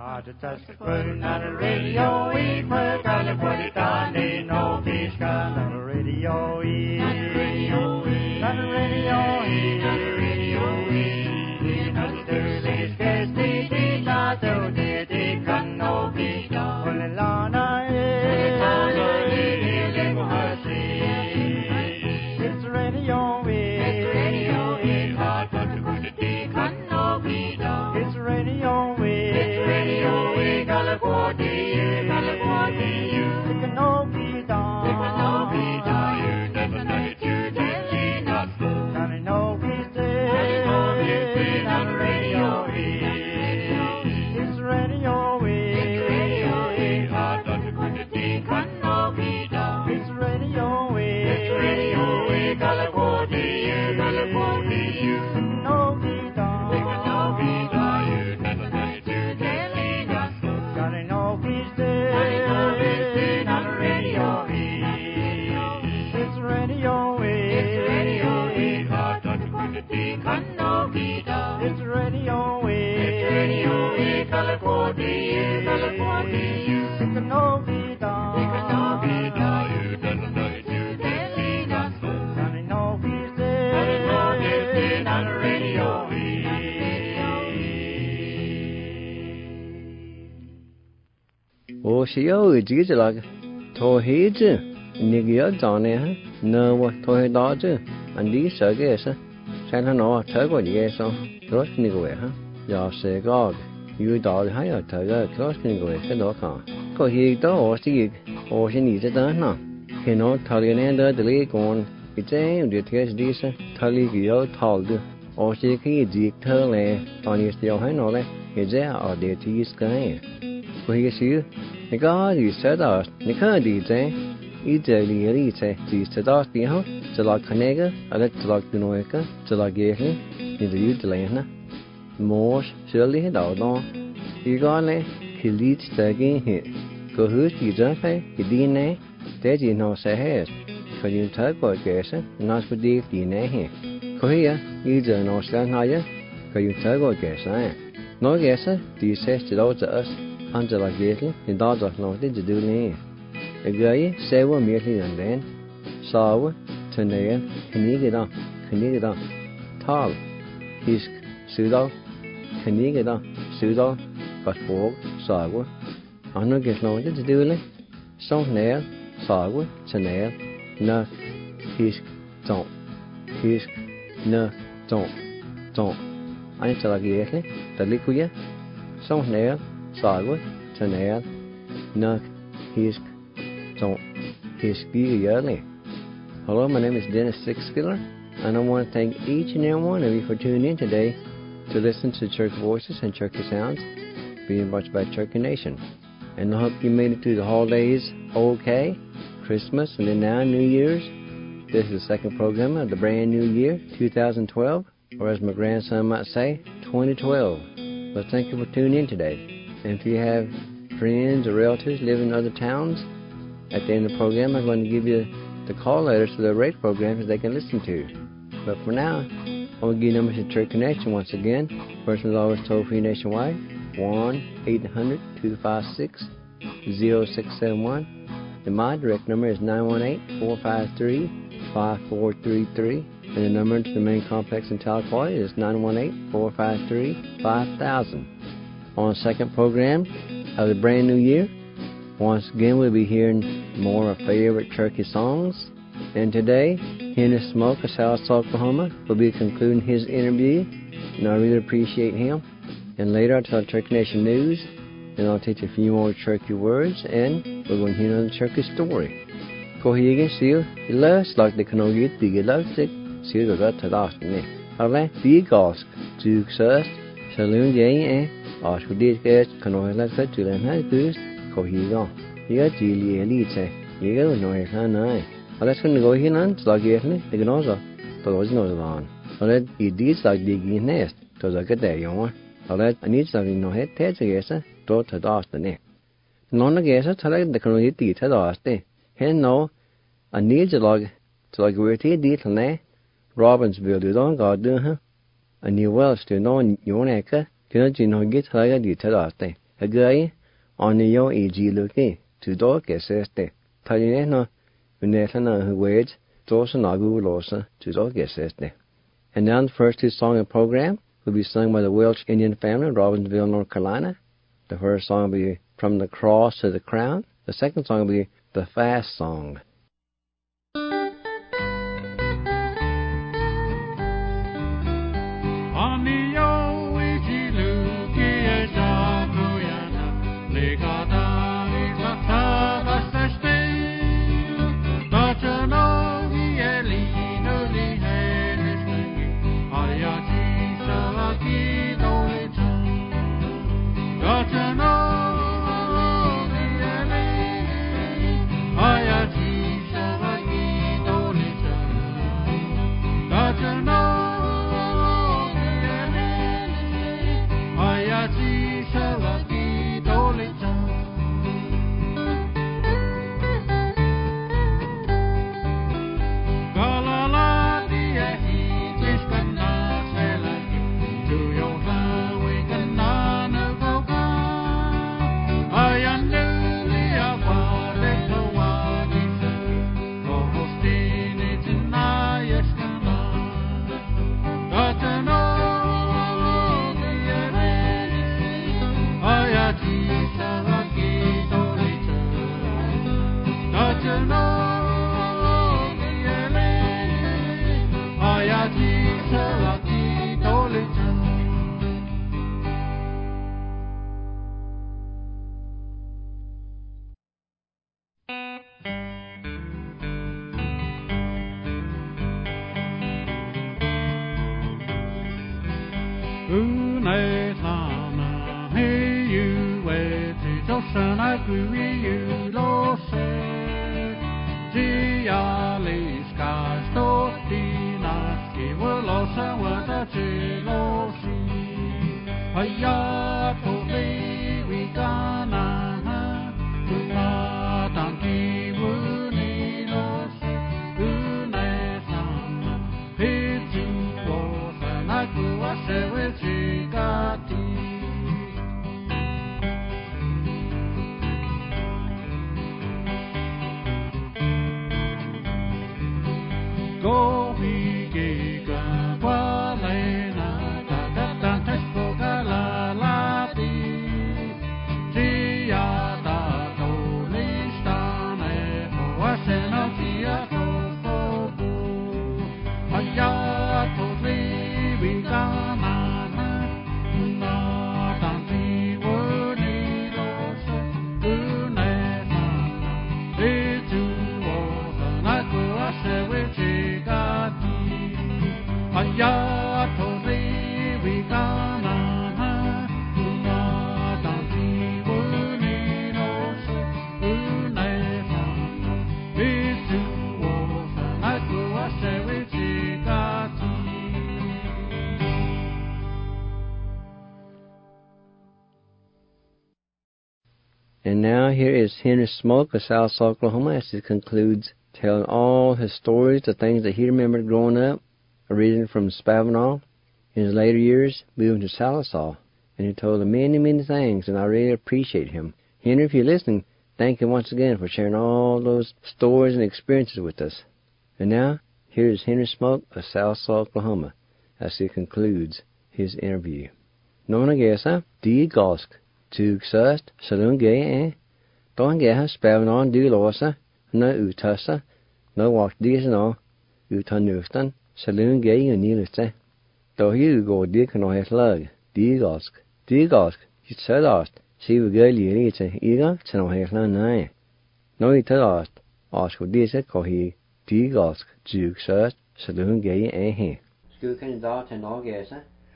Just putting on the radio, we put on the body down, ain't no fish gun on the radio, on the radio, on the radio, on the radio, because the dirty scares me, not so dear, they can no fish gun. When the lana is, it's the radio, it's the radio, hard for the good, they can no fish gun. It's the radio, California, it can no be done. It can no be done. You never know it, you daily not fool. Can it no be said? Can it no be said on the radio? It's radio, it's radio, hard on the good thing can no be done. It's radio, California, California, it can no be done. It can no be done. You never know it, you daily not fool. Can it no be said? On the radio, it's radio, it's radio, hard on the good thing can no be done. It's radio, California, California, it can no be done. It can no be done. You never know it, you daily not fool. Can it no be said? Can it no be said on the radio? Ô xíu chỉ là thôi hết chứ, những cái đó này nơ quá thôi đó chứ, anh đi sợ cái gì sao nó thấy có gì sao, cross như vậy ha, giờ sẽ có, yêu đó hay là thấy cái cross như vậy cái đó cả, có gì đó ô xí như thế đó nè, khi nó thay cái này đó thì còn cái chuyện điều thiệt gì sao, thay cái đó thay được, ô xí cái gì thơ này, toàn những điều hay nó này, cái gì ở điều thiệt cái có gì xíu. Những cái gì sẽ đó, những cái gì thế, ít giờ gì thế, gì sẽ đó thì họ sẽ là cái này cái, là sẽ là cái này cái, sẽ là cái gì, những cái gì này nè, mỗi sẽ lấy đó đó, cái này khi lấy tới cái gì, có hướng gì đó phải, cái gì này, thế gì nó sẽ hết, có những thứ có cái gì, nó sẽ đi gì này hết, có gì á, ít giờ nó sẽ nói á, có những thứ có cái gì, nói cái gì thì sẽ đâu tới. Angela Gately, in Dodger Norton to do me. A guy, say one merely and then, saw, Tanea, Canigida, Tall, Hisk, Sudo, Canigida, Sudo, but Fog, Sawa, Anno get Norton to do it. So nail, Sawa, Tanea, Nuff, Hisk, don't, Hisk, Nuff, don't. Angela Gately, the liquid, so nail. Sawa, Tanea, Nuck, Hisk, Don't, Hisk, Yearly. Hello, my name is Dennis Sixskiller, and I want to thank each and every one of you for tuning in today to listen to Church Voices and Church Sounds being watched by Church Nation. And I hope you made it through the holidays okay, Christmas, and then now New Year's. This is the second program of the brand new year, 2012, or as my grandson might say, 2012. But thank you for tuning in today. And if you have friends or relatives living in other towns, at the end of the program, I'm going to give you the call letters to the radio programs they can listen to. But for now, I'm going to give you numbers to Church Connection once again. First is always toll-free nationwide, 1-800-256-0671. And my direct number is 918-453-5433. And the number to the main complex in Tahlequah is 918-453-5000. On the second program of the brand new year, once again we'll be hearing more of favorite turkey songs. And today, Henry Smoke of South Oklahoma will be concluding his interview, and I really appreciate him. And later I'll tell Turkey Nation news, and I'll teach a few more turkey words, and we're going to hear another turkey story. Go here again, see you. You love, like the canoe, you love sick, see you got to last me. I'll let the gosk, to success, saloon jay, or should this get canoe like that to them has boost, go here go. You got Julie Elite, you go no if I know. Let's go here and slug it, they can also, but was no on. I'll let it did like digging nest, to the good day, you want. I'll let I need something no head, Ted, I guess, to dust the neck. None of guess, I tell the canoe to dust, hen no, I need a log to like where tea did, Robbinsville, you don't go do her. And you well still know your neck, can't you know get like a detail out there. Again, on the yo e.g. looking to do guess este. Tell no, Unetana who waits, Dosa Nagu Losa to do guess este. And now the first two songs of the program will be sung by the Welsh Indian family in Robbinsville, North Carolina. The first song will be From the Cross to the Crown. The second song will be The Fast Song. And now here is Henry Smoke of South Oklahoma as he concludes telling all his stories, the things that he remembered growing up, originating from Spavinaw. In his later years, moving to Sallisaw, and he told them many, many things, and I really appreciate him. Henry, if you're listening, thank you once again for sharing all those stories and experiences with us. And now, here is Henry Smoke of South Oklahoma as he concludes his interview. Nona gesa, di gosk. Tug sust, saloon gay, don't get her spelling on do losa, no utasa, no walk these no, utanustan, saloon gay unilite. Though you go dick no his lug, digosk, you said asked, see we girl you eat a eager, to no his nine. No it asked, ask what this it call he, digosk, tug sust, saloon gay he. School can dot and all guess,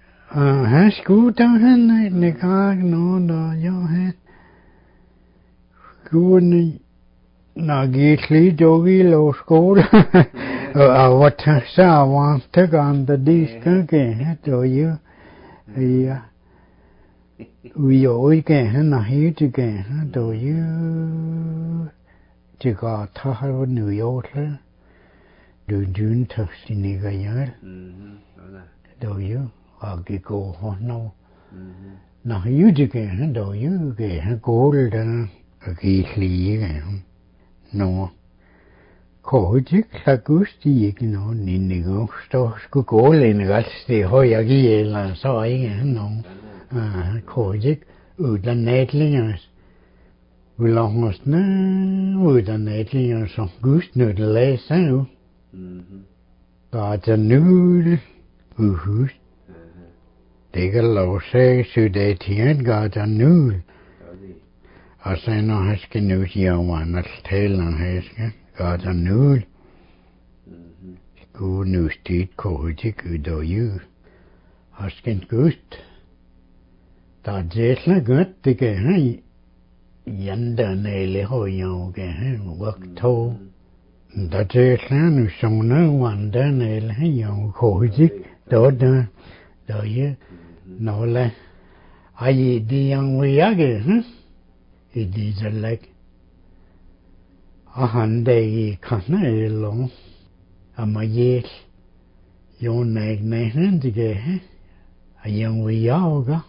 Her skolen ne gang no da jo he. Skolen na gikli jogi lo skole. What sa want to on the disc again to you. Yeah. We always can na here to again to you. To go to New York. Do June to Siniga. Do you? I'll go no. Nå, jydige, han dog jydige, han gål der, og gæslige, nå. Kohdik, lagusti, ikke nå, ninnigo, stå, skulle gål en galt, det højer gæler, så ikke, nå. Kohdik, udan nætlinger, vi lager os udan nætlinger, som gust nødt at læse nu. Gata nul, uhus. Det kan lov sig, så det er tiden gata nul. Og så når han skal nu sige om andre taler, han skal gata nul. Skulle nu stedet kohdik ud og jul. Og skal gust. Der er det godt, det kan han. Janderne eller højere kan han vagt tog. Der er nu sådan vandrende eller højere kohdik. Der er nogle ej det yang vi ikke, i disse læg. Og han der i kanalen, og mig jo nægnen det kan, og yang vi jager.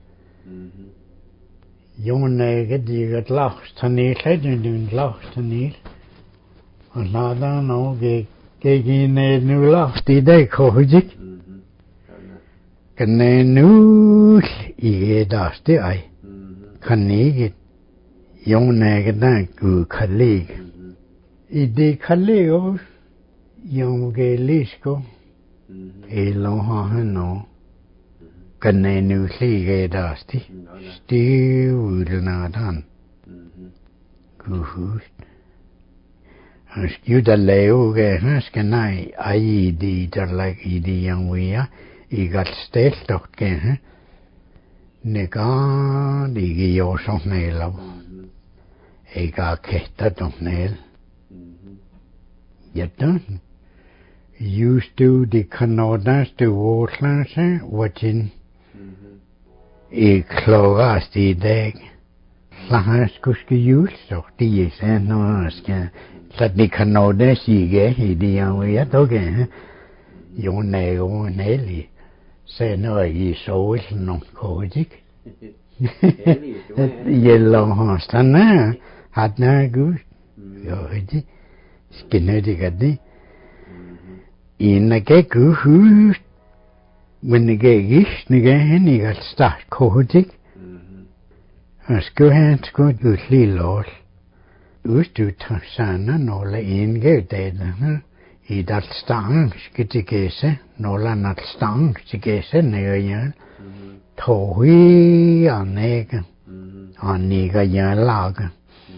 Jo nægge det er et lavstanil, det er en lavstanil. Og når der noget gik i nu lavst i dag kohdik. Kan nu i das det ej. Kan ikke jo nægge der gud kan ligge. I det kan ligge også. Jo gælisko. Eller har han noget. Kan nu ligge das det. Stivuden af den. Gud husk. Han skal da lave, han skal nej, ej i det, der lægger i det, yang vi er. I gat stelt og kan, negar, ikke jo som næler. Jeg har kættet om næl. Ja, da. Just du, det kan nå der, du årslænse, hvordan I klogast i dag. Så han skulle jul, så det er sådan noget, så det kan nå der, sige, i det, jeg ved, du kan, jo næver nælig. Så når I sover nogle kohdik. Gælder han stannar, hat nær gud. Jo, det skinner det godt det. En af gæk hus, men det gæk ikke han ikke at starte kohdik. Og skulle han skulle ud lige lås. Udstød tager nogle en gævdater, i dat stang skal det gæse, når nat stang skal gæse nøje. Tohi anægge, jeg lager.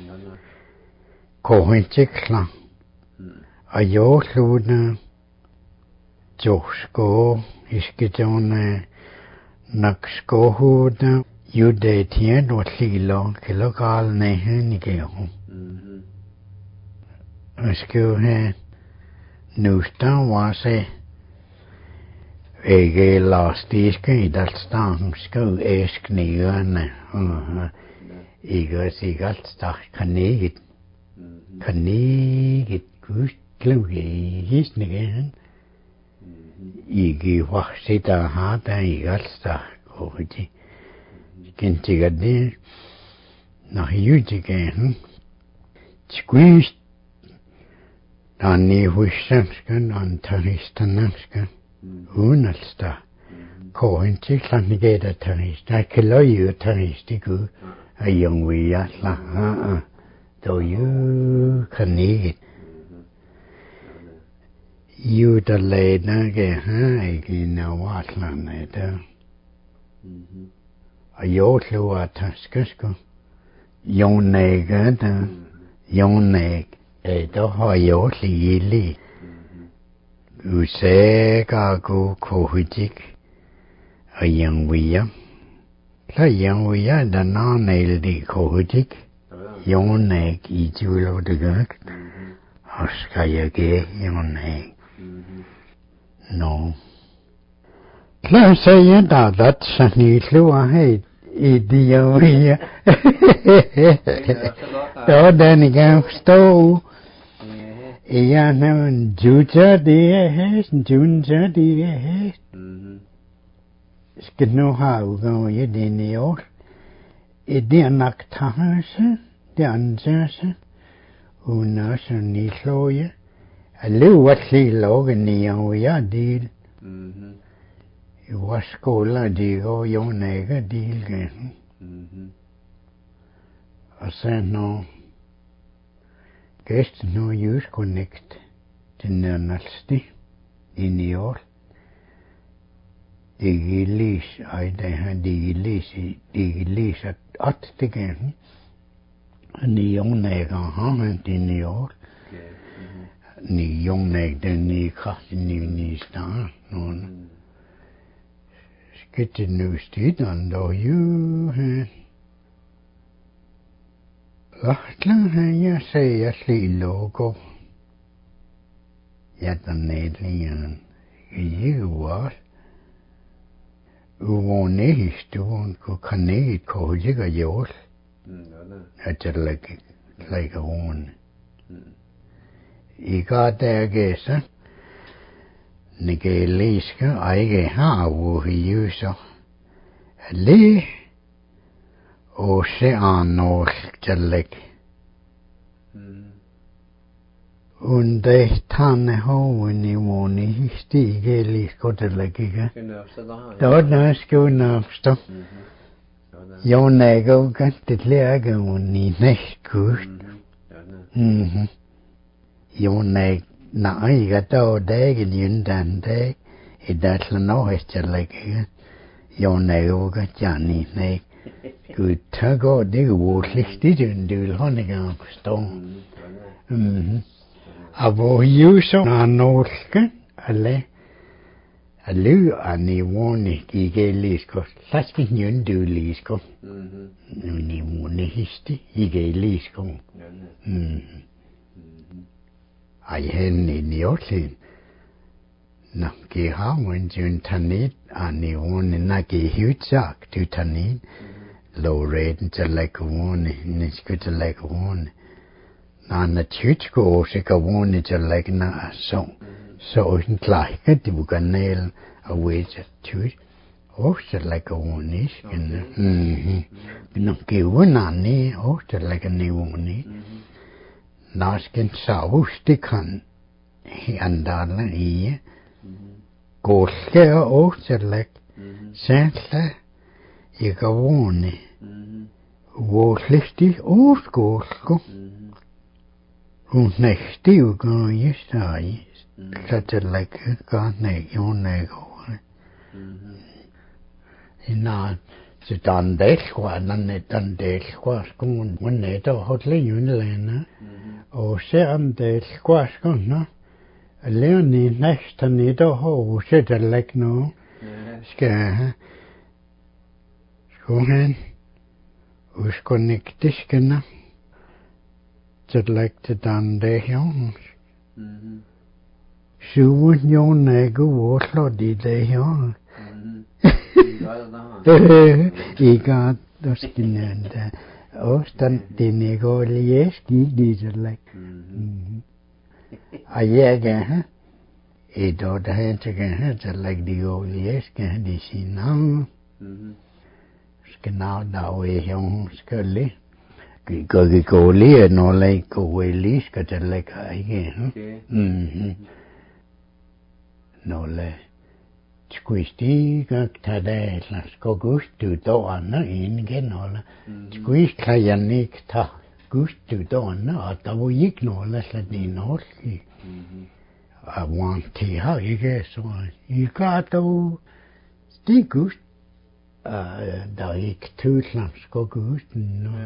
Kohen til klar. Og jeg slutter, josko, iskidone, nok skohuda, judatien og lilo, kilokal næhen i gæren. Og skal have nu var sig ikke lastiske i dat stang skal æsk nærende ikke sikkert stak kan ikke gud kluge hisne igen ikke var sitter har der ikke stak og det kan sikkert det når jyde igen squeeze Dan i hussensken, dan turistenensken, unnelsta. Kohen til klanigeda turist, der kan løje turist i Gud, og jung vi jatla, då ju kan ikke. Ju der leder ikke når vatlerne der. Og jo slår at taskesko. Jo nægge der, jo nægge. Der har jeg lige usikker god kohdik og jangvier. Så jangvier der nærmere de kohdik. Jonæg i tvivl det godt. Og skal jeg give jonæg. Nå. Så siger der at sådan i slår helt i de jangvier. Der den ikke stå. Ja, men juja det er hest, junja det er hest. skal nu have udgået i denne år. Det er nok taget, det andre sig. Hun er sådan i slåje. Alligevel lige lagen i og jeg del. I vores skole, de går jo nægge del. Og så når gæsten nu just connect til nærmeste ind i år. De kan læse, de kan læse at det kan. Og ni nægge har han den i år. Ni nægge den i kraft ni star. Skal det nu stederne dog jo her. Lahtlen her, jeg sagde, jeg slig logo. Jeg der nedliggen. Jeg var. Uvåne historien kunne kanet kålige og jord. At jeg lægger ordene. I går der gæser. Ikke læske, og ikke har hvor i jøser. Læg. Og se norsk tillæg. Under tanne hoven i måne stige lige skottelæg, ikke? Der var noget skjønne opstå. Jo nægge ganske lærke hun i næstgust. Jo nægge, nej, ikke der dagen jyndan dag. I datle norsk-tillæg, ikke? Jo nægge ganske i nægge. Gud, tak og det er jo sligt, det vil han ikke opstå. Og hvor jo så er norske, alle er nivående ikke læsker. Lad os ikke njøn du læsker. Nivående histe, ikke læsker. Ej, hen i njørtlen. Nå, jeg har jo en jøn tanet er nivående, når jeg hytsak, du tanet. Loreden til lægge næske til lægge når han er tytsko også kan vågne til lægge nær så uden klække, det var kanalen og væse tyt. Også til lægge næske. Nå, giver nærne, også til lægge nævne. Næsken savs, det kan andale i. Gårske og også til lægge. Sætle, jeg kan vågne. Våsligtig årskårsko. Hun nægte jo gør jeg stadig. Så til lægge gør jo nægge over. Så den delskvarskoen, hun er der hodle jynlande. Og serien delskvarskoen, og læren i næsten i der hov, så til lægge nu. Skal han. Uskonnekte skænder. Til lægge til den der her. Syven jo nægge hvorslår de der her. Ikke at der skinner der. Også den ikke går lige skide til lægge. Og jeg kan et år der hen til lægge de går lige skal de sige navn. Skal nå der er her skal lige. Kan gå lige når lægge gå lige skal til lægge ikke. Når lægge. Skulle stiga tage det, skal gustu dårne ingen holde. Skulle kan jeg ikke tage gustu dårne, og der var ikke noget slet i norske. Og vant til har ikke så. I kan dog stig gust. Der er ikke tøsland skal gusten nu.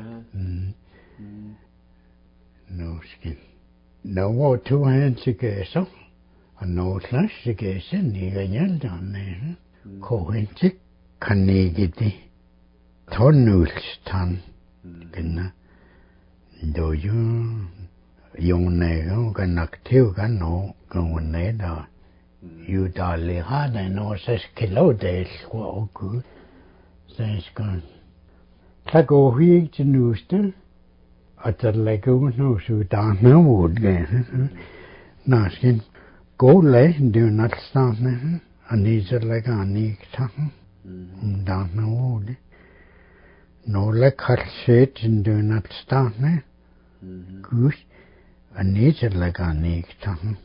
Nu skal. Nu var to han til gæsser. Og når slags ikke sen ikke hjælperne, kohen til kan ikke det tonnulstan, kende. Då jo nægge kan aktiv kan nå gå ned der. Jo dårlig har det når så skal lov det og Gud. Så skal så går vi ikke til nuste, og der lægger ud nu så der noget gerne. Nå skal gå lægen det er not startende, og lige så lægger han ikke sammen. Dan no de. No le karset in do not stand ne. Goose. A nature like a neck.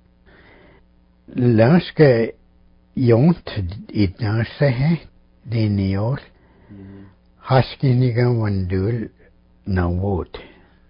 Laske jont I dag se den I år. Haskiniga wandul na wood.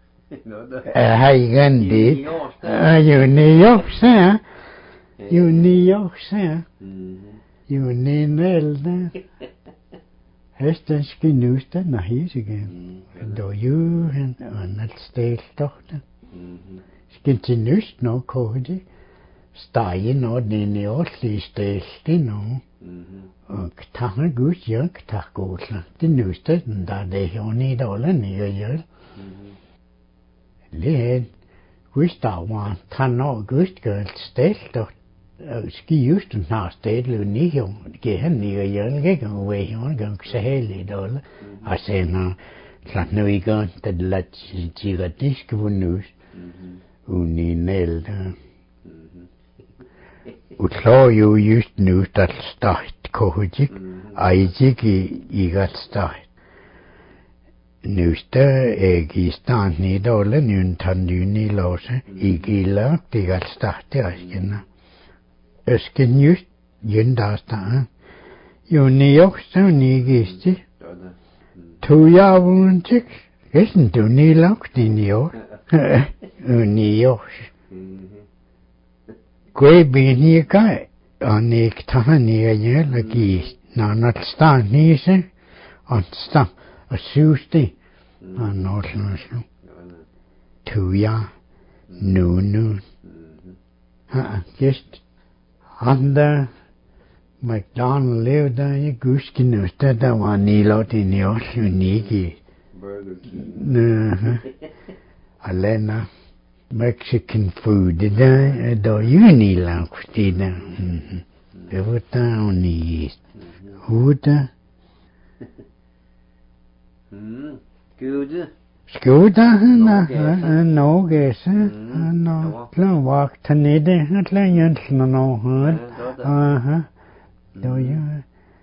Hagen dit. You New York se. You New York se. You nelde. Hestenski nusta na his again. Do you and that state doctor. Skinti nust no kohdi. Stein og den I ordentlig stelte nå. Og tager Guds jøk, tager gåsla. Det nøste den der, det er I dollar nye gjør. Det er Guds dag, tager nå Guds gør stelt, og ski just den her stelt, og nye år. Det giver han nye gjør, det gik en vej, og gang så hele dollar. Og så når, klart nu I gør, det lader sig diske på nøst. Uni nælde. Utlo jo just nu dat start kohujik, aijik I gat start. Nusta I stand ni dole nun tanduni lose, I gila I gat start askena. Øsken just jundasta. Jo ni også ni gisti. To ja vuntik, esen du ni lagt ni år. Ni også. Gwe bini ka anik tahani aye lagi nanat sta nise on sta a susti anosno tuya nu just anda McDonald lived there guskin usted da wani lot in your unigi Burger King alena Mexican food, do you need lakustina? Evota oni huda. Skuda no guess no plan walk tanide atla yantla no do you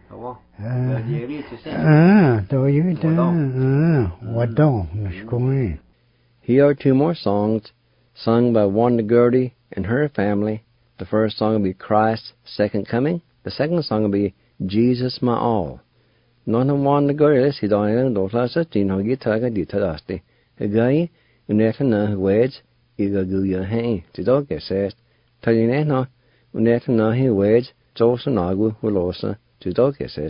do you what don't Here are two more songs sung by Wanda Gertie and her family. The first song will be Christ's Second Coming. The second song will be Jesus My All. None of Wanda Gertie is on the Dotlasa, Tino Gitaga Ditadasti. A guy, Unetana Wedge, Iga Guya Hay, the dog says, Talinena, Unetana He Wedge, Josanagu, Hulosa, the dog says.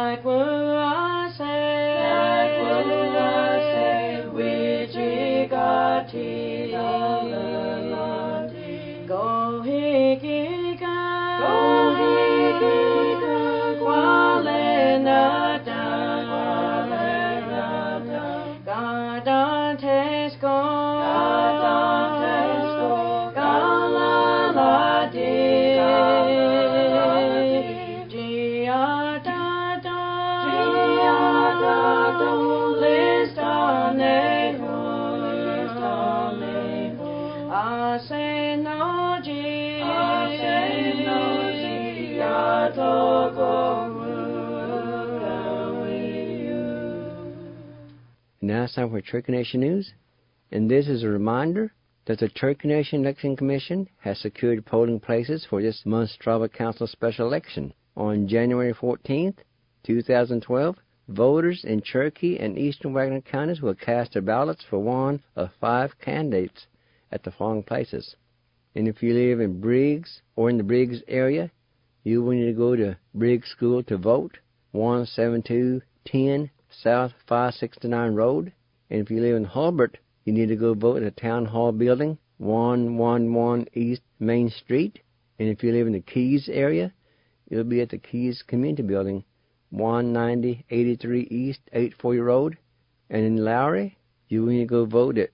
Now it's time for Cherokee Nation News, and this is a reminder that the Cherokee Nation Election Commission has secured polling places for this month's Tribal Council special election. On January 14th, 2012, voters in Cherokee and Eastern Wagner counties will cast their ballots for one of 5 candidates at the following places. And if you live in Briggs or in the Briggs area, you will need to go to Briggs School to vote, 17210 South 569 Road. And if you live in Hulbert, you need to go vote at the Town Hall Building, 111 East Main Street. And if you live in the Keys area, you'll be at the Keys Community Building, 19083 East 840 Road. And in Lowry, you will need to go vote at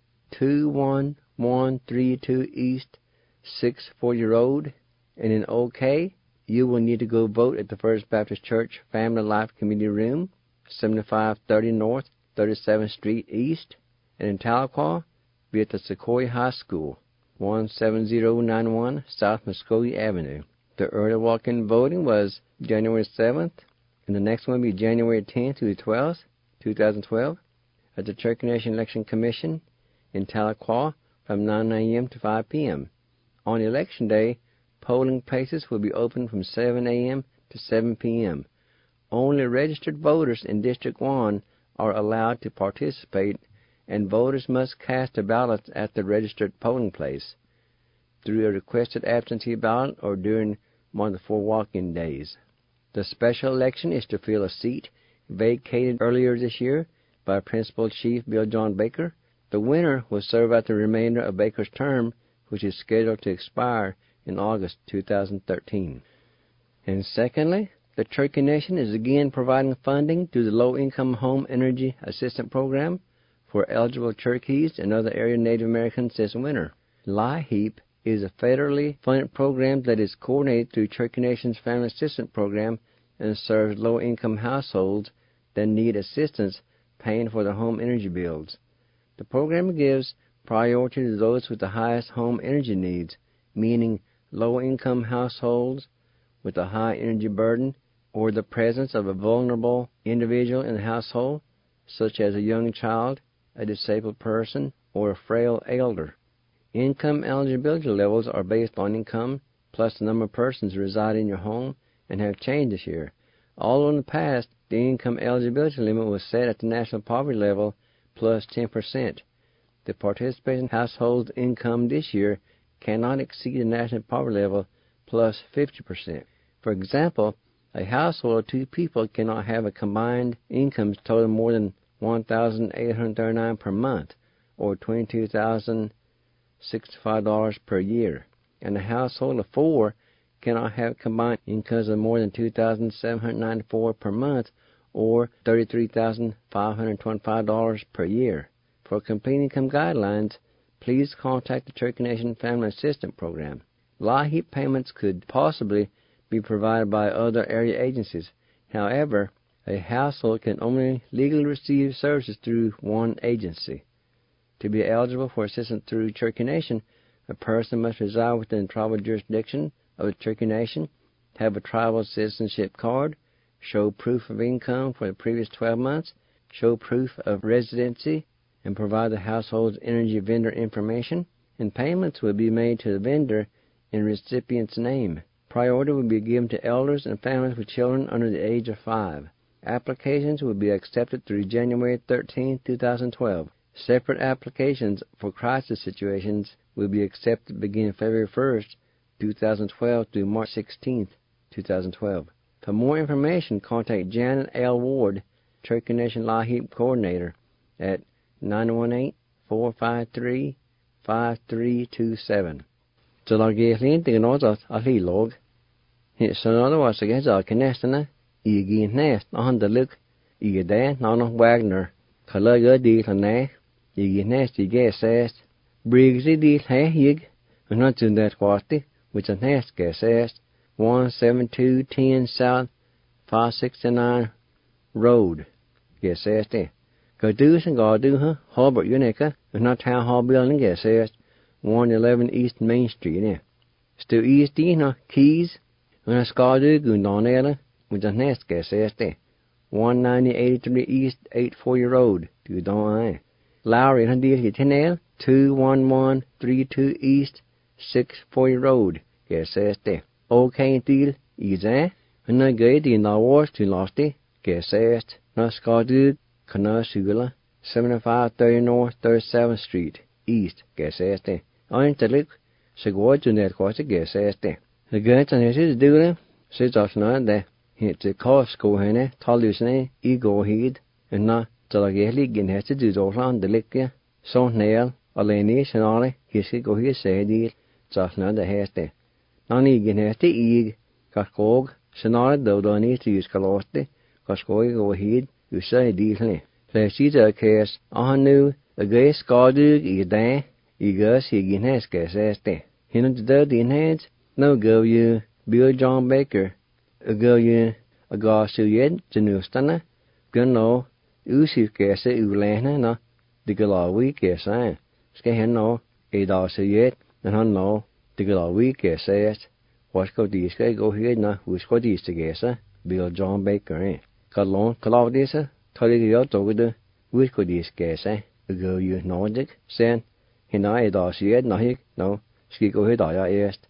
21132 East 640 Road. And in OK, you will need to go vote at the First Baptist Church Family Life Community Room, 7530 North 37th Street East. And in Tahlequah, be at the Sequoia High School, 17091 South Muskogee Avenue. The early walk-in voting was January 7th, and the next one will be January 10th through the 12th, 2012, at the Cherokee Nation Election Commission in Tahlequah from 9 a.m. to 5 p.m. On Election Day, polling places will be open from 7 a.m. to 7 p.m. Only registered voters in District 1 are allowed to participate, and voters must cast their ballots at the registered polling place through a requested absentee ballot or during one of the 4 walk-in days. The special election is to fill a seat vacated earlier this year by Principal Chief Bill John Baker. The winner will serve out the remainder of Baker's term, which is scheduled to expire in August 2013. And secondly, the Cherokee Nation is again providing funding to the Low-Income Home Energy Assistance Program for eligible Cherokees and other area Native Americans this winter. LIHEAP is a federally funded program that is coordinated through Cherokee Nation's Family Assistance Program and serves low-income households that need assistance paying for their home energy bills. The program gives priority to those with the highest home energy needs, meaning low-income households with a high energy burden or the presence of a vulnerable individual in the household, such as a young child, a disabled person, or a frail elder. Income eligibility levels are based on income plus the number of persons residing in your home and have changed this year. Although in the past, the income eligibility limit was set at the national poverty level plus 10%. The participating household's income this year cannot exceed the national poverty level plus 50%. For example, a household of 2 people cannot have a combined income total more than $1,839 per month, or $22,065 per year. And a household of 4 cannot have combined incomes of more than $2,794 per month, or $33,525 per year. For complete income guidelines, please contact the Cherokee Nation Family Assistance Program. LIHEAP payments could possibly be provided by other area agencies. However, a household can only legally receive services through one agency. To be eligible for assistance through Cherokee Nation, a person must reside within the tribal jurisdiction of the Cherokee Nation, have a tribal citizenship card, show proof of income for the previous 12 months, show proof of residency, and provide the household's energy vendor information, and payments will be made to the vendor in the recipient's name. Priority will be given to elders and families with children under the age of 5. Applications will be accepted through January 13, 2012. Separate applications for crisis situations will be accepted beginning February 1, 2012 through March 16, 2012. For more information, contact Janet L. Ward, Church Connection LaHeap Coordinator, at 918-453-5327. Så der giver lige til noget at lige log. Så når der var så gæt at knæstene, I giver næst, og han der lyk, I dag, når nok Wagner, kan lade det til næ, I giver næst, I giver sæst, briggs I det her hig, og når til det kvarti, which er næst giver sæst, 17210 South 569 Road, giver sæst det. Gør du som gør du her, Hobart Unica, og når tager Hobart giver sæst, 111 East Main Street, Stå East i når Keys, og når skal du gå ned, which er næst giver sæst det. 1983 East 840 Road, du don't. Lowry han deal hit hinel 21132 East 640 Road, says det. Okay deal Isa, and I gave the wars to lost it, says no skadu kana sugula 7530 North 37th Street East, says det. I'm the look, so go to net course, says det. The guy and his doing, says off not that. Hit the cost go henne, talusne, I go heed, and not till I get liggen has to do those on the lick, so nail, alene, shenale, his go his say deal, just not the haste. None igen has to eag, cascog, shenale, though don't need to use caloste, cascog go heed, you say deally. Let's see the case, I knew, a gay scardug, I day, I guess he again has guess as day. He not the dirty in heads, no go you, Bill John Baker. Ago you a gas to yet to newstana, gunno, usi gase ulana na, the galawi gasa, skahano, a das yet, and han no, the galawi gasa, what go these go here na, who's got these to gasa, Bill John Baker, Calon, Claudisa, Tolly Toguda, which go these gasa, ago you Nordic, sen, hina a das yet, no, ski go here, I asked,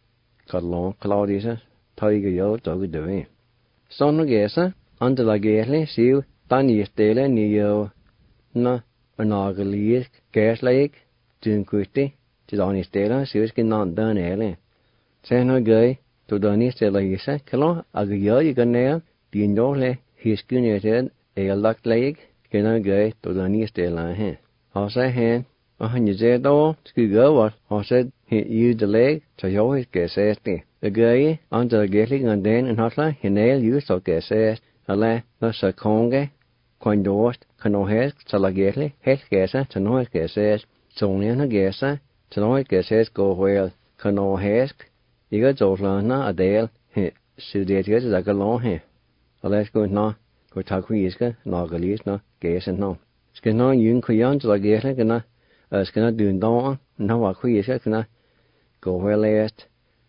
Calon, Claudisa. Tiger yo dog doing. Son no gesa, under la gale, see, Danny stele ni yo, na, an agalies, gas lake, June quitty, to Danny stele, see what's not done early. Say no guy, to Danny stele yesa, Kalo, agayo you can nail, the indole, his cunnated, a luck lake, can I guy to Danny stele hen. I say hen, you said all, go what, I said, he used the leg, to show his guess The guy under getting and then and hotla, he nail you so guess a la, no sa conge, coin dost, cano hes, salagetly, head guessa, to no guesses, sonian a guessa, to no guesses go well, cano hesk, you got zoslana a dale, he sudated like a long hair. Let's go now, go taquiska, no galis, no guess and no. Skin no yun kuyan to la getting, and as cannot do dawn, no a quiska, can go well last.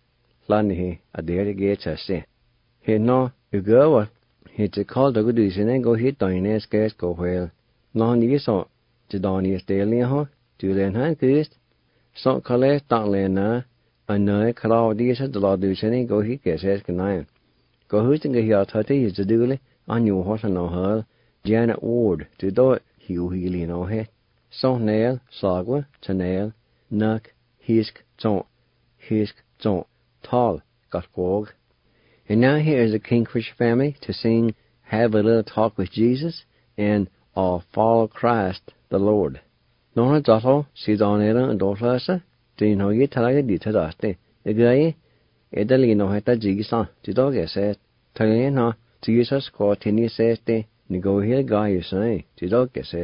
Lanny a dairy gates a say. He no, you go, he's a call the good and go hit on his gas go well. No need so, to Donny's daily ho, to then hand kissed. So collect Donlena, and no cloud these at the Lord and go hit gas as can I. Go hooting a hill 30 is the duly, on your horse and no her, Janet Ward, to do it, Hugh Healy no head. So nail, sagwa, to nail, nuck, hisk, don't, tall, got wog. And now here is the Kingfish family to sing Have a Little Talk with Jesus and I'll Follow Christ the Lord. Nona Dotto, Sidonera and Dorfasa, do you know you tell I did to dusty? The guy, Edalino had a jigsaw, to dog I said, Talena, Jesus caught in his safety, and go here guy you say, to dog I said.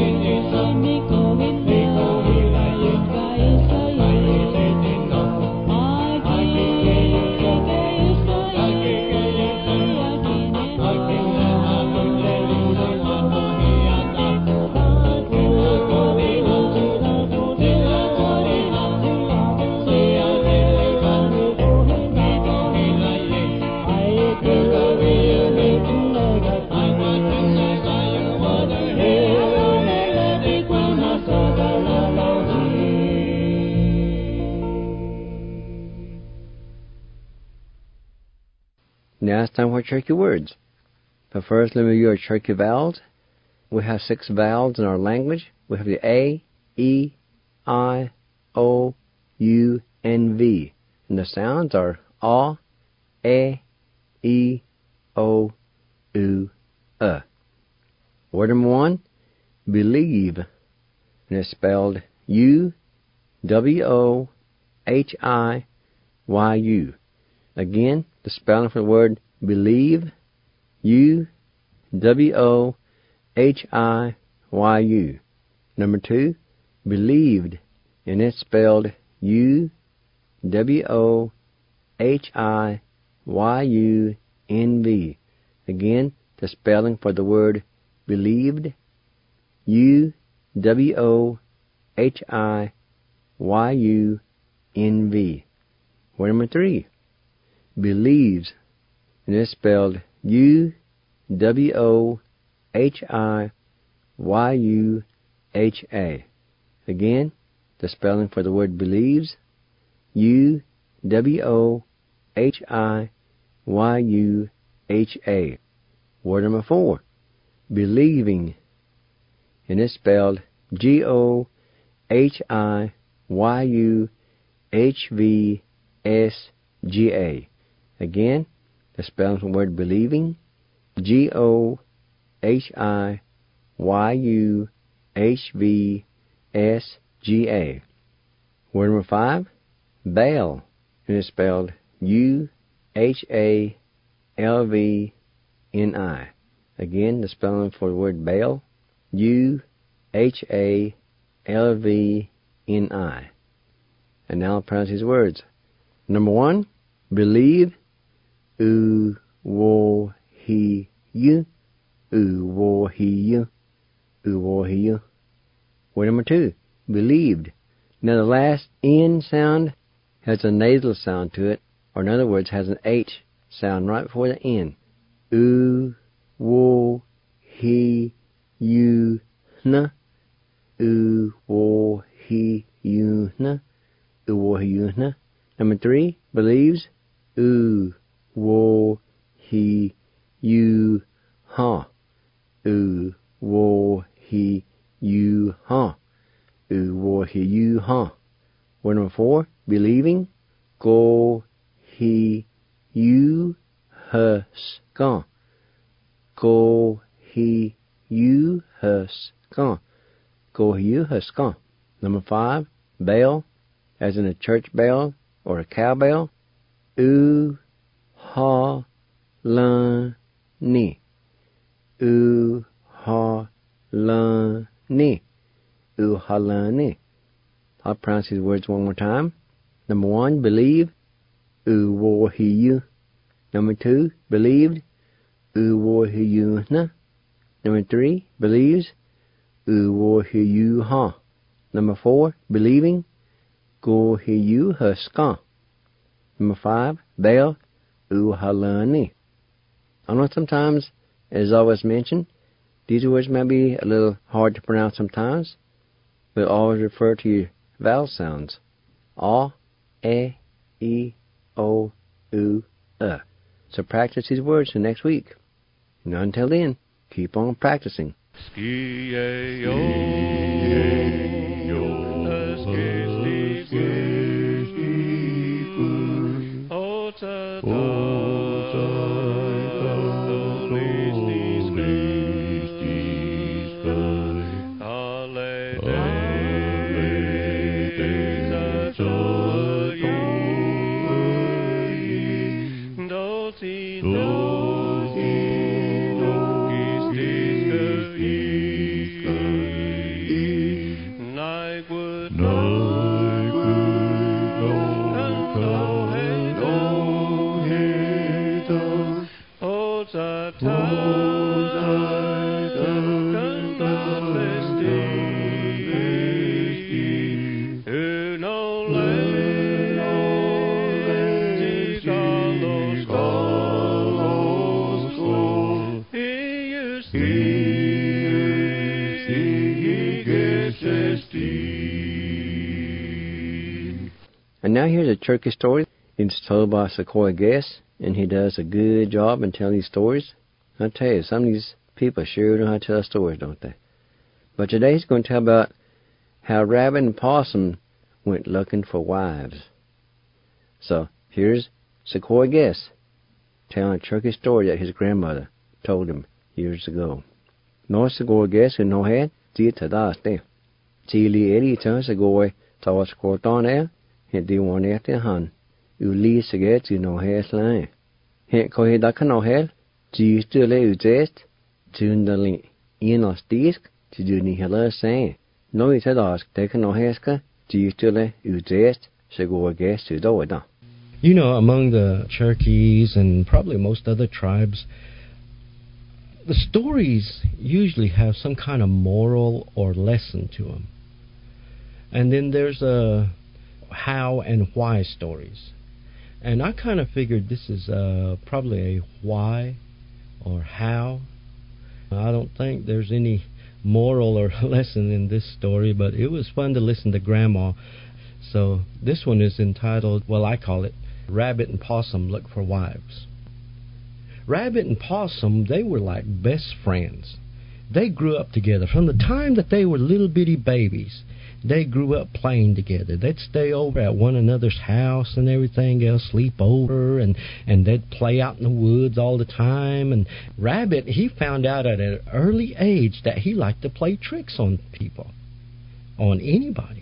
Now it's time for Cherokee words. But first, let me review our Cherokee vowels. We have 6 vowels in our language. We have the A, E, I, O, U, and V. And the sounds are A, E, O, U, Word number 1, believe. And it's spelled U-W-O-H-I-Y-U. Again, the spelling for the word believe, U-W-O-H-I-Y-U. Number 2, believed, and it's spelled U-W-O-H-I-Y-U-N-V. Again, the spelling for the word believed, U-W-O-H-I-Y-U-N-V. Word number 3, believes, and it's spelled U-W-O-H-I-Y-U-H-A. Again, the spelling for the word believes, U-W-O-H-I-Y-U-H-A. Word number 4, believing, and it's spelled G-O-H-I-Y-U-H-V-S-G-A. Again, the spelling for the word believing, G-O-H-I-Y-U-H-V-S-G-A. Word number 5, bail, and it's spelled U-H-A-L-V-N-I. Again, the spelling for the word bail, U-H-A-L-V-N-I. And now I'll pronounce these words. Number 1, believe, U-wo-he-you, U-wo-he-you, U-wo-he-you. Word number 2, believed. Now the last N sound has a nasal sound to it, or in other words, has an H sound right before the N. U-wo-he-you-na, U-wo-he-you-na, U-wo-he-you-na. Number 3, believes, U-wo-he-you-ha, U-wo-he-you-ha, U-wo-he-you-ha. Word number 4, believing, Go-he-you-hus-ka, Go-he-you-hus-ka, Go-he-you-hus-ka. Number 5, bell, as in a church bell or a cowbell, U-ha-la-ni, U-ha-la-ni, U-ha-la-ni. I'll pronounce these words one more time. Number 1, believe, U-wo-he-you. Number 2, believed, U-wo-he-you-na. Number 3, believes, U-wo-he-you-ha. Number 4, believing, Go-he-you-hus-ka. Number 5, bail, U-ha-la-ni. I know sometimes, as always mentioned, these words may be a little hard to pronounce sometimes, but always refer to your vowel sounds. A, E, I, O, U, So practice these words for next week. And until then, keep on practicing. now here's a turkey story. It's told by Sequoia Guest, and he does a good job in telling these stories. I tell you, some of these people sure know how to tell stories, don't they? But today he's going to tell about how Rabbit and Possum went looking for wives. So here's Sequoia Guest telling a turkey story that his grandmother told him years ago. Nói Sequoia Guest who know had chỉ thật đó thế. Chỉ li eri cho Sequoia tao score ton e, hiện đi one e te han. U li sige chỉ know had lại. Hiện coi he đã khăn know had, chỉ still le u test, chun da li inos disk, chỉ du ni hela say. Nói thật đó te khăn know had ka, chỉ still le u test, Sequoia Guest to do it. You know, among the Cherokees and probably most other tribes, the stories usually have some kind of moral or lesson to them. And then there's a how and why stories. And I kind of figured this is probably a why or how. I don't think there's any moral or lesson in this story, but it was fun to listen to Grandma. So this one is entitled, well, I call it, Rabbit and Possum Look for Wives. Rabbit and Possum, they were like best friends. They grew up together. From the time that they were little bitty babies, they grew up playing together. They'd stay over at one another's house and everything else, sleep over, and they'd play out in the woods all the time. And Rabbit, he found out at an early age that he liked to play tricks on people, on anybody.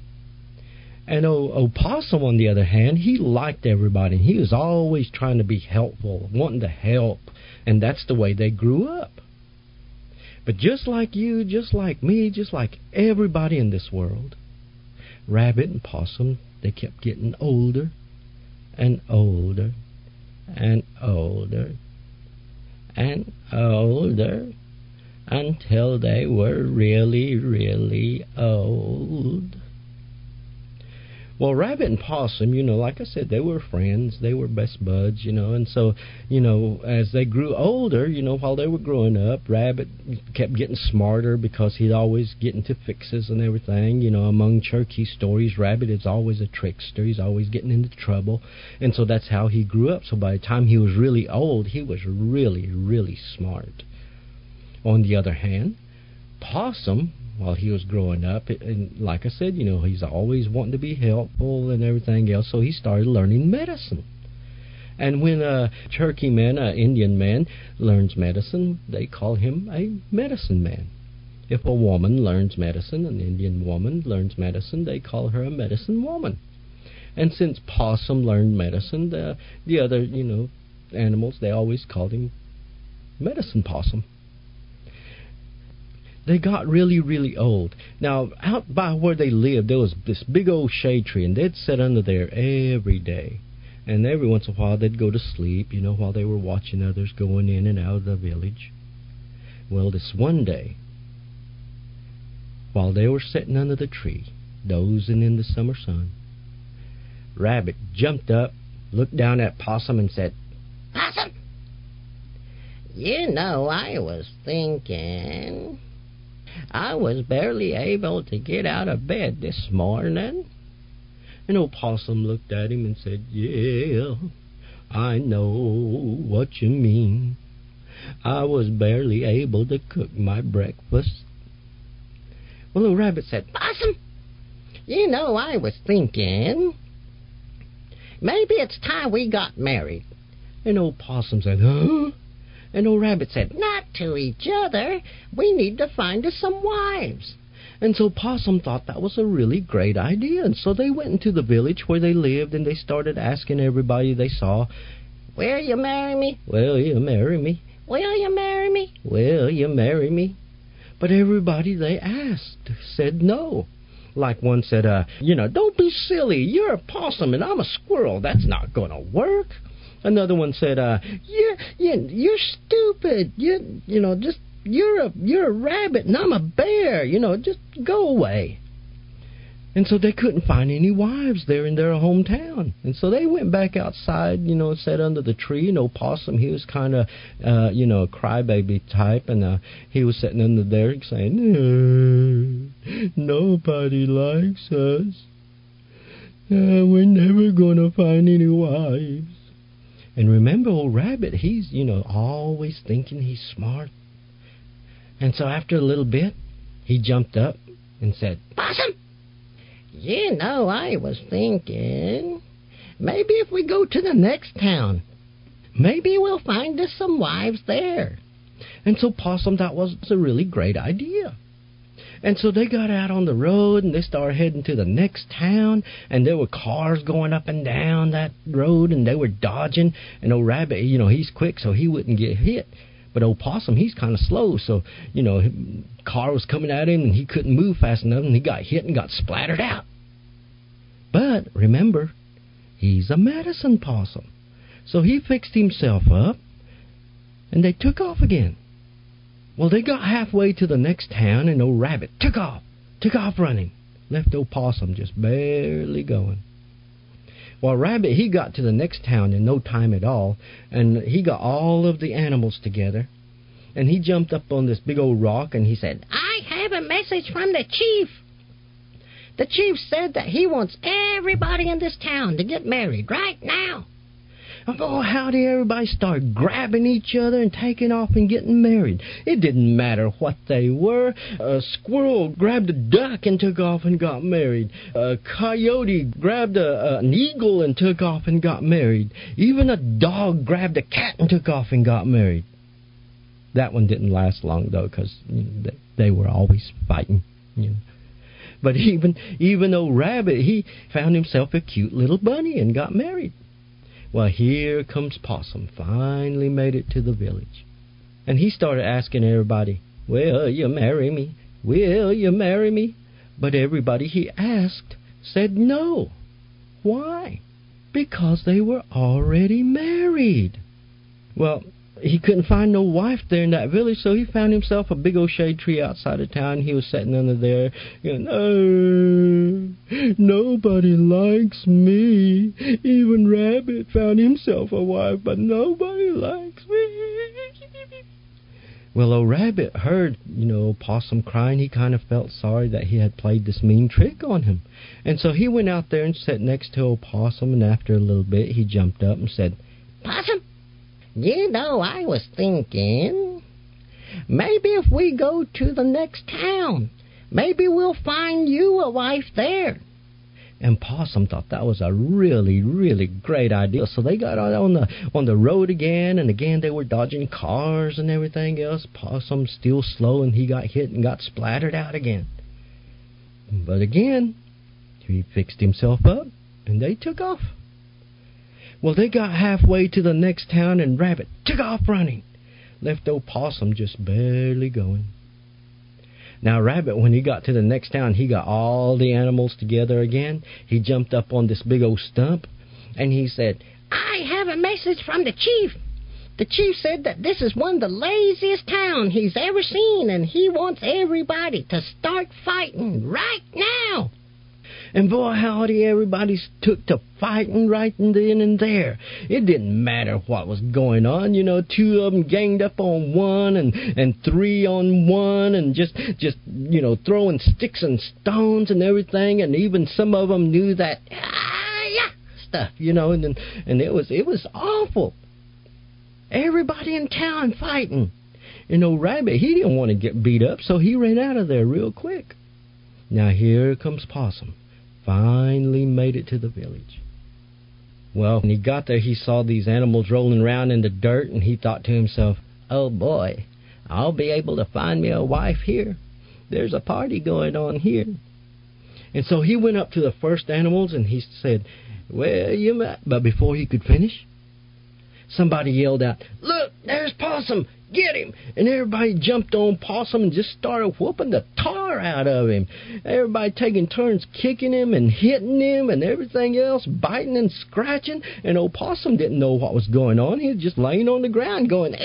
And Possum, on the other hand, he liked everybody. He was always trying to be helpful, wanting to help. And that's the way they grew up. But just like you, just like me, just like everybody in this world, Rabbit and Possum, they kept getting older and older and older and older until they were really, really old. Well, Rabbit and Possum, like I said, they were friends. They were best buds, and so, as they grew older, while they were growing up, Rabbit kept getting smarter because he'd always get into fixes and everything. Among Cherokee stories, Rabbit is always a trickster. He's always getting into trouble, and so that's how he grew up. So by the time he was really old, he was really, really smart. On the other hand, Possum, while he was growing up, and like I said, he's always wanting to be helpful and everything else, so he started learning medicine. And when a Cherokee man, an Indian man, learns medicine, they call him a medicine man. If a woman learns medicine, an Indian woman learns medicine, they call her a medicine woman. And since Possum learned medicine, the other, animals, they always called him Medicine Possum. They got really, really old. Now, out by where they lived, there was this big old shade tree, and they'd sit under there every day. And every once in a while, they'd go to sleep, while they were watching others going in and out of the village. Well, this one day, while they were sitting under the tree, dozing in the summer sun, Rabbit jumped up, looked down at Possum, and said, "Possum, I was thinking. I was barely able to get out of bed this morning." And old Possum looked at him and said, "Yeah, I know what you mean. I was barely able to cook my breakfast." Well, old Rabbit said, "Possum, I was thinking, maybe it's time we got married." And old Possum said, "Huh?" And old Rabbit said, "Not to each other. We need to find us some wives." And so Possum thought that was a really great idea. And so they went into the village where they lived, and they started asking everybody they saw, "Will you marry me? Will you marry me? Will you marry me? Will you marry me?" But everybody they asked said no. Like one said, "Don't be silly. You're a possum and I'm a squirrel. That's not going to work." Another one said, "You're stupid. You're a rabbit and I'm a bear. Just go away." And so they couldn't find any wives there in their hometown. And so they went back outside, sat under the tree. Possum, he was kind of, a crybaby type. And he was sitting under there saying, "Nobody likes us. We're never going to find any wives. And remember, old Rabbit, he's, always thinking he's smart. And so after a little bit, he jumped up and said, Possum, I was thinking, maybe if we go to the next town, maybe we'll find us some wives there. And so Possum thought was a really great idea. And so they got out on the road, and they started heading to the next town, and there were cars going up and down that road, and they were dodging. And old Rabbit, he's quick, so he wouldn't get hit. But old Possum, he's kind of slow, so, car was coming at him, and he couldn't move fast enough, and he got hit and got splattered out. But, remember, he's a medicine possum. So he fixed himself up, and they took off again. Well, they got halfway to the next town, and old Rabbit took off running. Left old Possum just barely going. Well, Rabbit, he got to the next town in no time at all, and he got all of the animals together, and he jumped up on this big old rock, and he said, I have a message from the chief. The chief said that he wants everybody in this town to get married right now. Oh, how did everybody start grabbing each other and taking off and getting married? It didn't matter what they were. A squirrel grabbed a duck and took off and got married. A coyote grabbed an eagle and took off and got married. Even a dog grabbed a cat and took off and got married. That one didn't last long, though, because they were always fighting. But even old Rabbit, he found himself a cute little bunny and got married. Well, here comes Possum, finally made it to the village. And he started asking everybody, will you marry me? Will you marry me? But everybody he asked said no. Why? Because they were already married. Well, he couldn't find no wife there in that village, so he found himself a big old shade tree outside of town. He was sitting under there, nobody likes me. Even Rabbit found himself a wife, but nobody likes me. Well, old Rabbit heard, Possum crying. He kind of felt sorry that he had played this mean trick on him. And so he went out there and sat next to old Possum, and after a little bit, he jumped up and said, Possum, I was thinking, maybe if we go to the next town, maybe we'll find you a wife there. And Possum thought that was a really, really great idea. So they got on the road again, and again they were dodging cars and everything else. Possum still slow, and he got hit and got splattered out again. But again, he fixed himself up, and they took off. Well, they got halfway to the next town, and Rabbit took off running. Left old Possum just barely going. Now, Rabbit, when he got to the next town, he got all the animals together again. He jumped up on this big old stump, and he said, I have a message from the chief. The chief said that this is one of the laziest towns he's ever seen, and he wants everybody to start fighting right now. And boy, howdy, everybody took to fighting right then and there. It didn't matter what was going on. Two of them ganged up on one and three on one and just throwing sticks and stones and everything. And even some of them knew that, stuff, and it was awful. Everybody in town fighting. And old Rabbit, he didn't want to get beat up, so he ran out of there real quick. Now here comes Possum. Finally made it to the village. Well, when he got there, he saw these animals rolling around in the dirt, and he thought to himself, oh boy, I'll be able to find me a wife here. There's a party going on here. And so he went up to the first animals, and he said, well, but before he could finish, somebody yelled out, look, there's Possum, get him. And everybody jumped on Possum and just started whooping the tar out of him. Everybody taking turns kicking him and hitting him and everything else, biting and scratching. And old Possum didn't know what was going on. He was just laying on the ground going,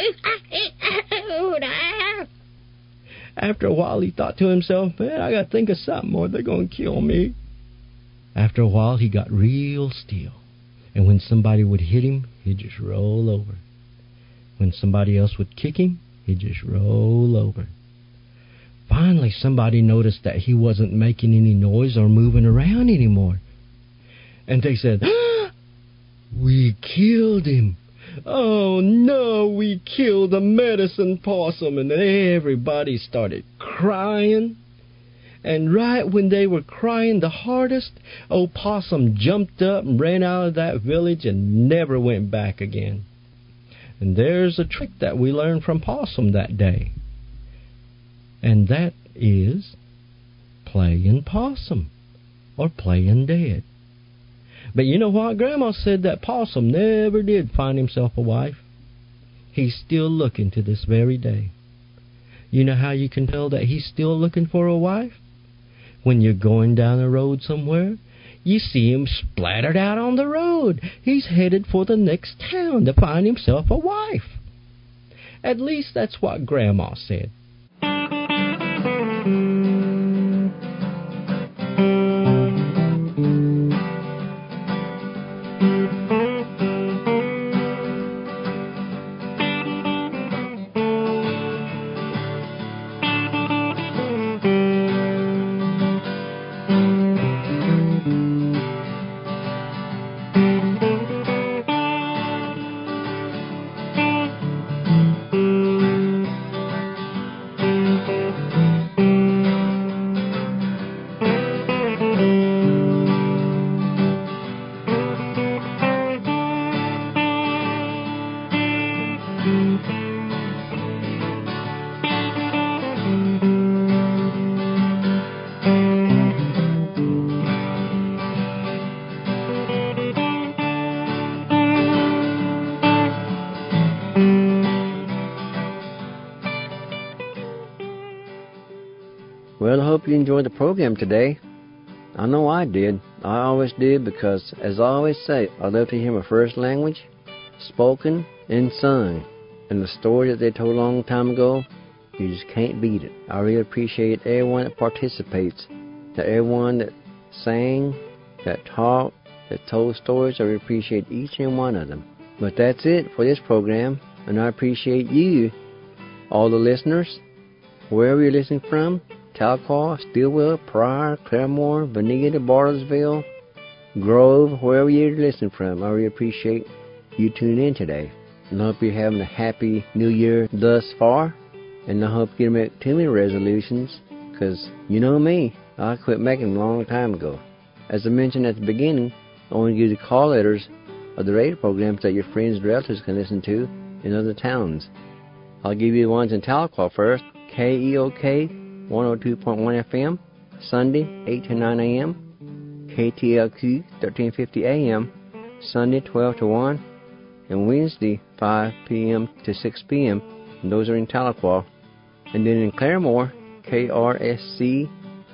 After a while, he thought to himself, man, I got to think of something or they're going to kill me. After a while, he got real still. And when somebody would hit him, he'd just roll over. When somebody else would kick him, he'd just roll over. Finally, somebody noticed that he wasn't making any noise or moving around anymore. And they said, "We killed him. Oh, no, we killed the medicine possum." And everybody started crying. And right when they were crying the hardest, old Possum jumped up and ran out of that village and never went back again. And there's a trick that we learned from Possum that day. And that is playing possum or playing dead. But you know what? Grandma said that Possum never did find himself a wife. He's still looking to this very day. You know how you can tell that he's still looking for a wife? When you're going down the road somewhere, you see him splattered out on the road. He's headed for the next town to find himself a wife. At least that's what Grandma said. Well, I hope you enjoyed the program today. I know I did. I always did because, as I always say, I love to hear my first language spoken and sung. And the story that they told a long time ago, you just can't beat it. I really appreciate everyone that participates, that everyone that sang, that talked, that told stories. I really appreciate each and one of them. But that's it for this program, and I appreciate you, all the listeners, wherever you're listening from. Tahlequah, Stilwell, Pryor, Claremore, Veneta, Bartlesville, Grove, wherever you're listening from. I really appreciate you tuning in today. And I hope you're having a happy new year thus far. And I hope you don't make too many resolutions, because you know me, I quit making them a long time ago. As I mentioned at the beginning, I want to give you the call letters of the radio programs that your friends and relatives can listen to in other towns. I'll give you the ones in Tahlequah first. KEOK 102.1 FM, Sunday, 8 to 9 a.m. KTLQ, 1350 a.m., Sunday, 12 to 1, and Wednesday, 5 p.m. to 6 p.m., and those are in Tahlequah. And then in Claremore, KRSC,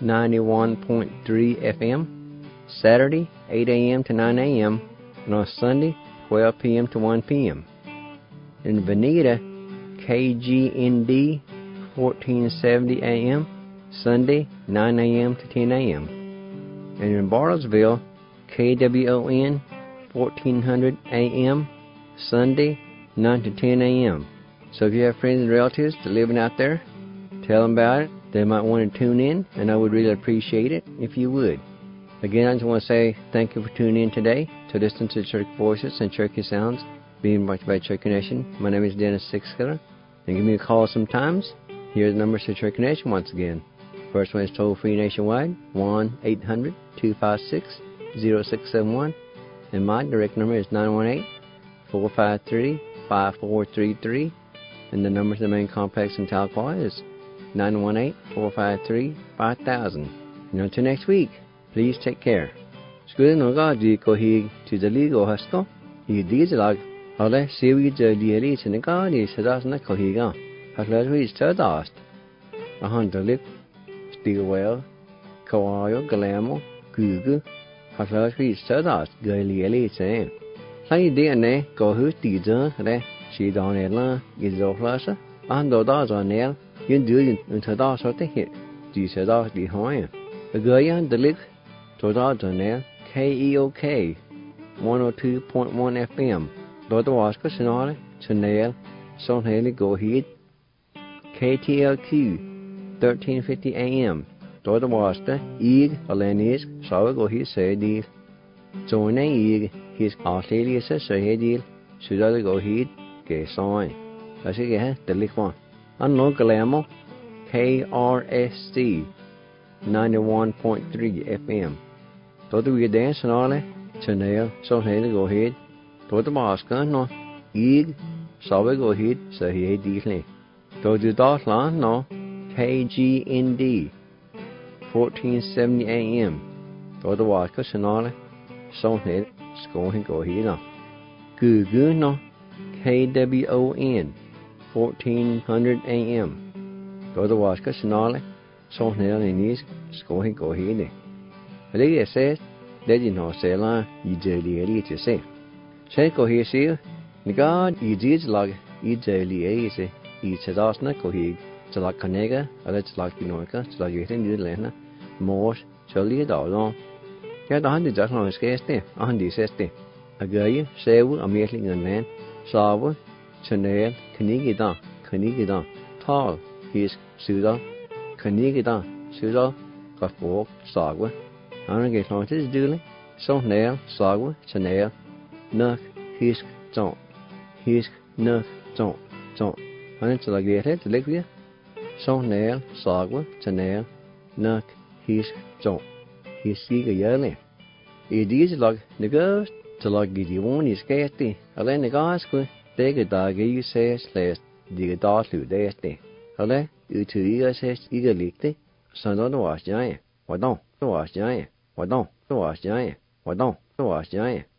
91.3 FM, Saturday, 8 a.m. to 9 a.m., and on Sunday, 12 p.m. to 1 p.m. In Veneta, KGND, 1470 a.m., Sunday, 9 a.m. to 10 a.m. And in Bartlesville, KWON, 1400 a.m., Sunday, 9 to 10 a.m. So if you have friends and relatives that are living out there, tell them about it. They might want to tune in, and I would really appreciate it if you would. Again, I just want to say thank you for tuning in today to listen to Cherokee Voices and Cherokee Sounds being brought to you by Cherokee Nation. My name is Dennis Sixkiller, and give me a call sometimes. Here are the numbers to Cherokee Nation once again. First one is toll-free nationwide, 1-800-256-0671. And my direct number is 918-453-5433. And the number to the main complex in Tahlequah is 918-453-5000. And until next week, please take care. Skulle några dyka hit till det liga hösto, i dieselag, alla ser vi det liga till några i sedasna kohiga. Har lärt vi stödast. A hunterlik, Stilwell, Kawayo, Galamo, Gugu, har lært vi stödast, galieli sen. Sai det ne, gå hus tider, det, sidan eller, i doflasa, ando da zanel, yin du in tada så det hit, de sedas de høje. Agayan delik, tada zanel, KEOK, 102.1 FM, Lord Waska Senare, Chanel, Son Haley Go Hit, KTLQ, 1350 AM, Lord Wasta, Ig, Alanis, Sawa Go Hit, say these. Join a his Australia's a deal, should I go heed, gay sign. I say, the liquor. And no Galamo, KRSC 91.3 FM. Todo we dance and all, Chanel, so hey to go ahead. Todo Masca, no, Ig, so we go ahead, so he dealing. Todo dot land, no, KGND 1470 AM. Todo Wasca, Chanel, so hey, scoring go ahead now. Gugu, no, KWON 1400 AM. Todo Wasca, Chanel, so hey, in these scoring go ahead. Like says, that you know, say la, you jelly to say. Say go here, see, the God, you did like, you jelly easy, you said us not go here, to like Canega, or let's like Pinoca, to like you think you lena, more, surely a dollar. Get 100 just on his case there, 160. A guy, say, a meeting and man, sour, Chanel, Canigida, tall, his Suda, Canigida, Suda, got walk, sagwa. I get on to do so nail, sagwa, Chanel, nuck, his don't, his nuck, don't. And it's like it, like you. So nail, sagwa, Chanel, nuck, his don't, his seek a yearly. It is like the girls to like get you one is getty, and then the guys go, take a dog, you says, last, dig a dog through their day. Ale, you two years says, eager licked, so don't wash giant, why don't wash giant. Why don't wash giant?